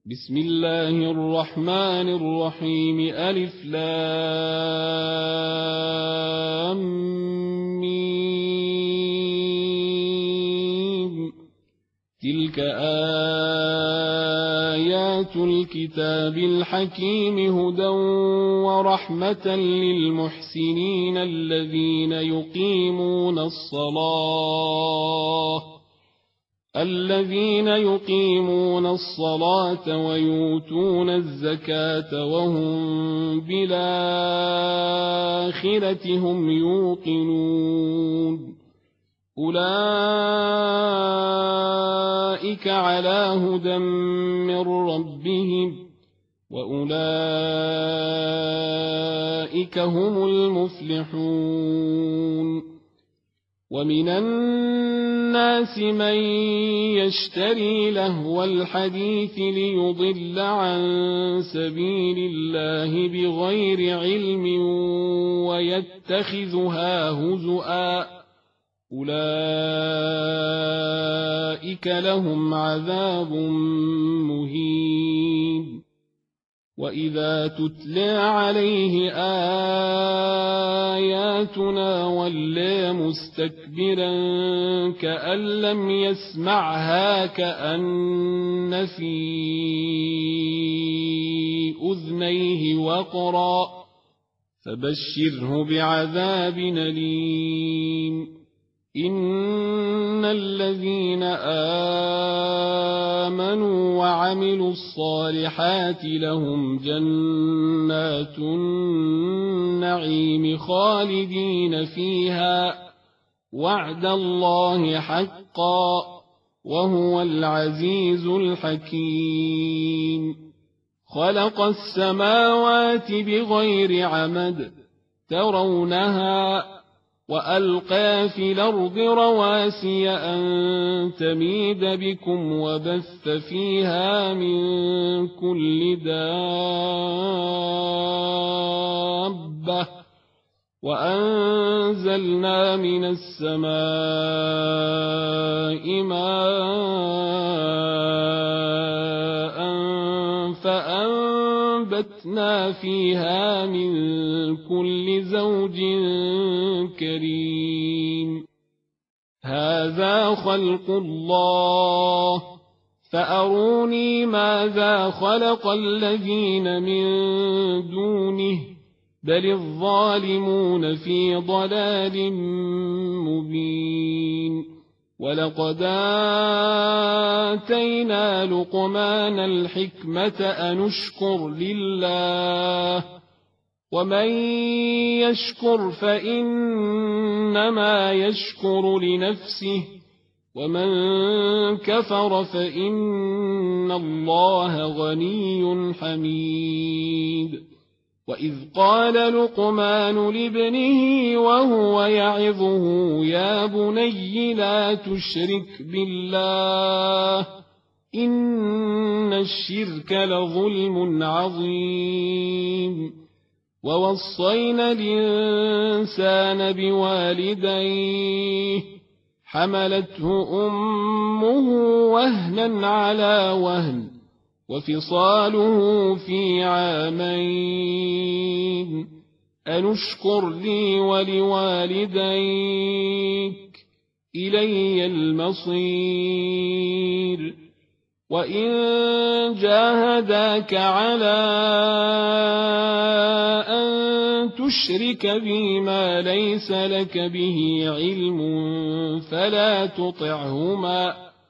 بسم الله الرحمن الرحيم ألف لام ميم تلك آيات الكتاب الحكيم هدى ورحمة للمحسنين الذين يقيمون الصلاة ويؤتون الزكاة وهم بالآخرة هم يوقنون أولئك على هدى من ربهم وأولئك هم المفلحون ومن الناس من يشتري لهو الحديث ليضل عن سبيل الله بغير علم ويتخذها هزؤا أولئك لهم عذاب مهين وإذا تتلى عليه آياتنا ولى مستكبرا كأن لم يسمعها كأن في أذنيه وقرا فبشره بعذاب أليم إن الذين آمنوا وعملوا الصالحات لهم جنات النعيم خالدين فيها وعد الله حقا وهو العزيز الحكيم خلق السماوات بغير عمد ترونها وألقى في الأرض رواسي أن تميد بكم وبث فيها من كل دابة وأنزلنا من السماء ماء فأنبتنا فيها من كل زوج كريم هذا خلق الله فأروني ماذا خلق الذين من دونه بل الظالمون في ضلال مبين ولقد آتينا لقمان الحكمة أن اشكر لله ومن يشكر فإنما يشكر لنفسه ومن كفر فإن الله غني حميد وإذ قال لقمان لابنه وهو يعظه يا بني لا تشرك بالله إن الشرك لظلم عظيم ووصينا الإنسان بوالديه حملته أمه وهنا على وهن وفصاله في عامين أن اشكر لي ولوالديك إلي المصير وإن جاهداك على أن تشرك بي ما ليس لك به علم فلا تطعهما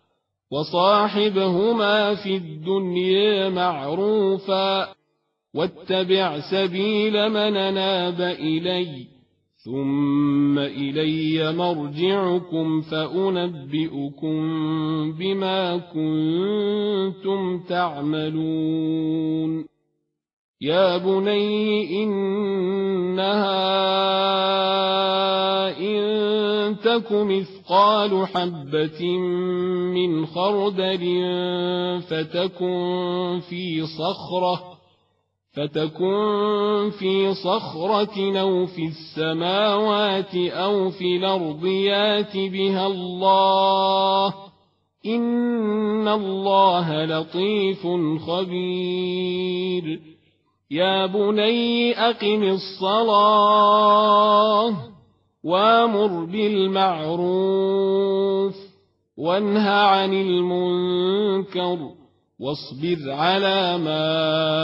وصاحبهما في الدنيا معروفا واتبع سبيل من أناب إلي ثم إلي مرجعكم فأنبئكم بما كنتم تعملون يا بني إنها إن تك مثقال حبة من خردل فتكن في صخرة أو في السماوات أو في الأرض يات بها الله إن الله لطيف خبير يا بني أقم الصلاة وامر بالمعروف وانه عن المنكر واصبر على ما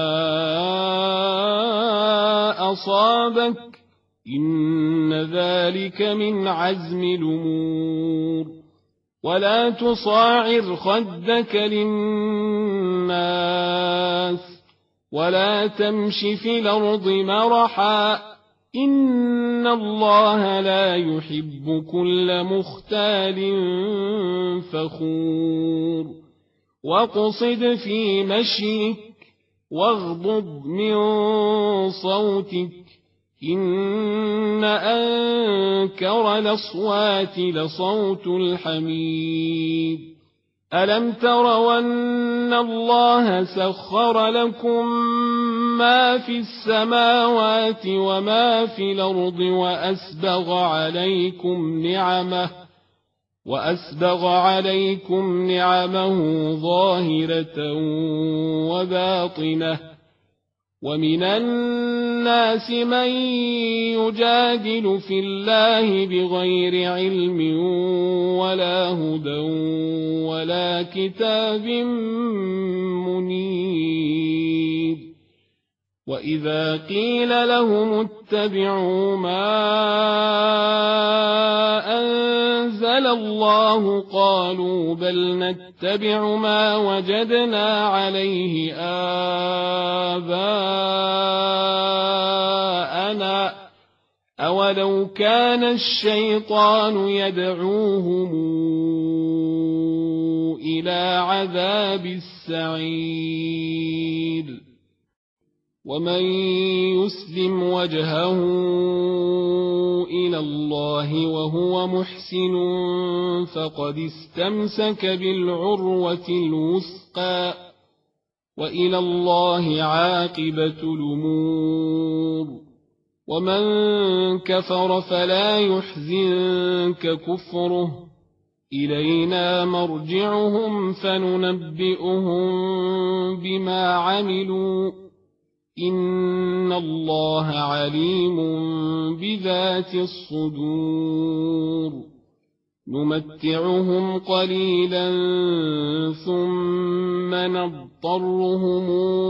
أصابك إن ذلك من عزم الأمور ولا تصاعر خدك للناس ولا تمش في الأرض مرحا إن الله لا يحب كل مختال فخور واقصد في مشيك واغضض من صوتك إن أنكر الأصوات لصوت الحميد ألم تروا أن الله سخر لكم ما في السماوات وما في الأرض وأسبغ عليكم نعمه ظاهرة وباطنة ومن الناس من يجادل في الله بغير علم ولا هدى ولا كتاب منير وإذا قيل لهم اتبعوا ما أنزل الله قالوا بل نتبع ما وجدنا عليه آباءنا أولو كان الشيطان يدعوهم إلى عذاب السعير ومن يسلم وجهه إلى الله وهو محسن فقد استمسك بالعروة الوثقى وإلى الله عاقبة الأمور ومن كفر فلا يحزنك كفره إلينا مرجعهم فننبئهم بما عملوا إن الله عليم بذات الصدور نمتعهم قليلا ثم نضطرهم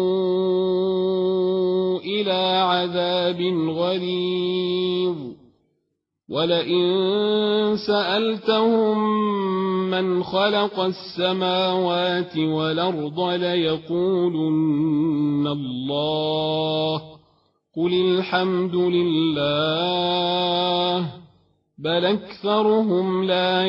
إلى عذاب غليظ ولئن سألتهم من خلق السماوات والأرض ليقولن الله قل الحمد لله بل أكثرهم لا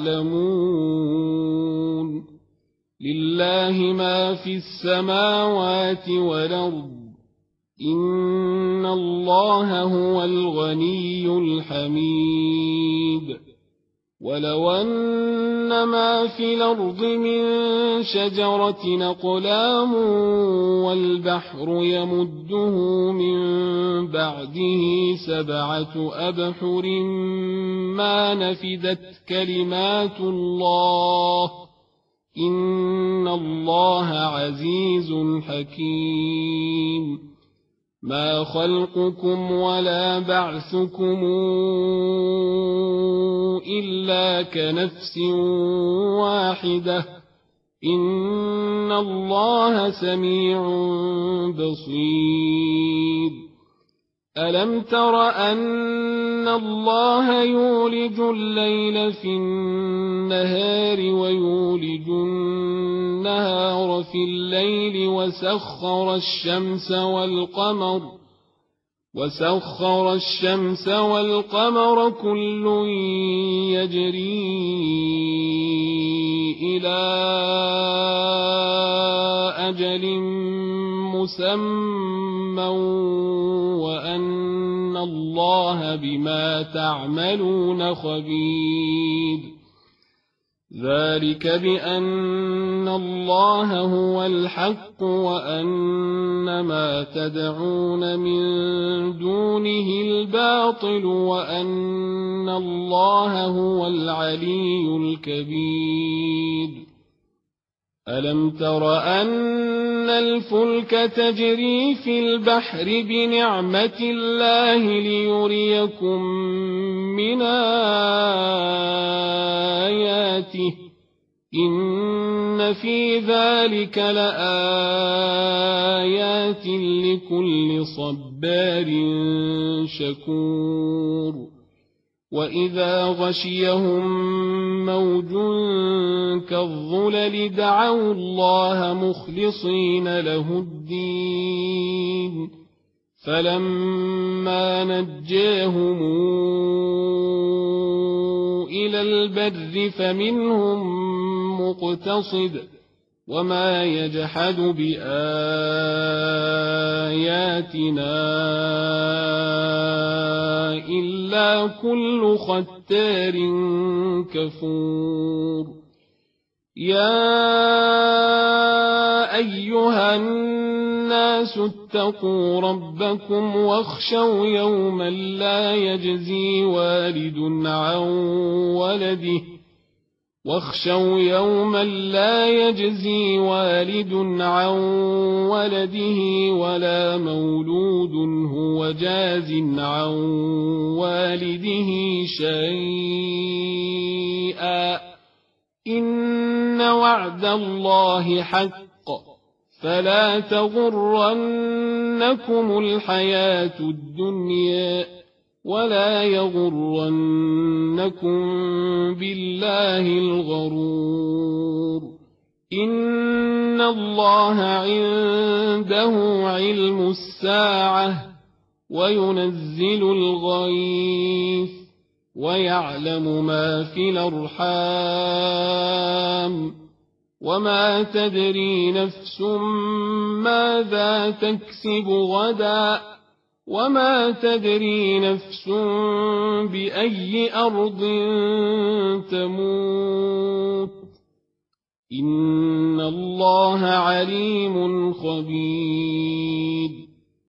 يعلمون لله ما في السماوات والأرض إن الله هو الغني الحميد ولو أن ما في الأرض من شجرة أقلام والبحر يمده من بعده 7 أبحر ما نفدت كلمات الله إن الله عزيز حكيم ما خلقكم ولا بعثكم إلا كنفس واحدة إن الله سميع بصير ألم تر أن الله يولج الليل في النهار ويولج النهار في الليل وسخر الشمس والقمر كل يجري إلى أجل مسمى وأن الله بما تعملون خبير ذلك بأن الله هو الحق وأن ما تدعون من دونه الباطل وأن الله هو العلي الكبير ألم تر أن الفلك تجري في البحر بنعمة الله ليريكم من آياته إن في ذلك لآيات لكل صبار شكور وإذا غشيهم موج كالظلل دعوا الله مخلصين له الدين فلما نجاهم إلى البر فمنهم مقتصد وما يجحد بآياتنا إلا كل ختار كفور يا أيها الناس اتقوا ربكم واخشوا يوما لا يجزي والد عن ولده ولا مولود هو جاز عن والده شيئا إن وعد الله حق فلا تغرنكم الحياة الدنيا ولا يغرنكم بالله الغرور إن الله عنده علم الساعة وينزل الغيث ويعلم ما في الأرحام وما تدري نفس ماذا تكسب غدا وما تدري نفس بأي أرض تموت إن الله عليم خبير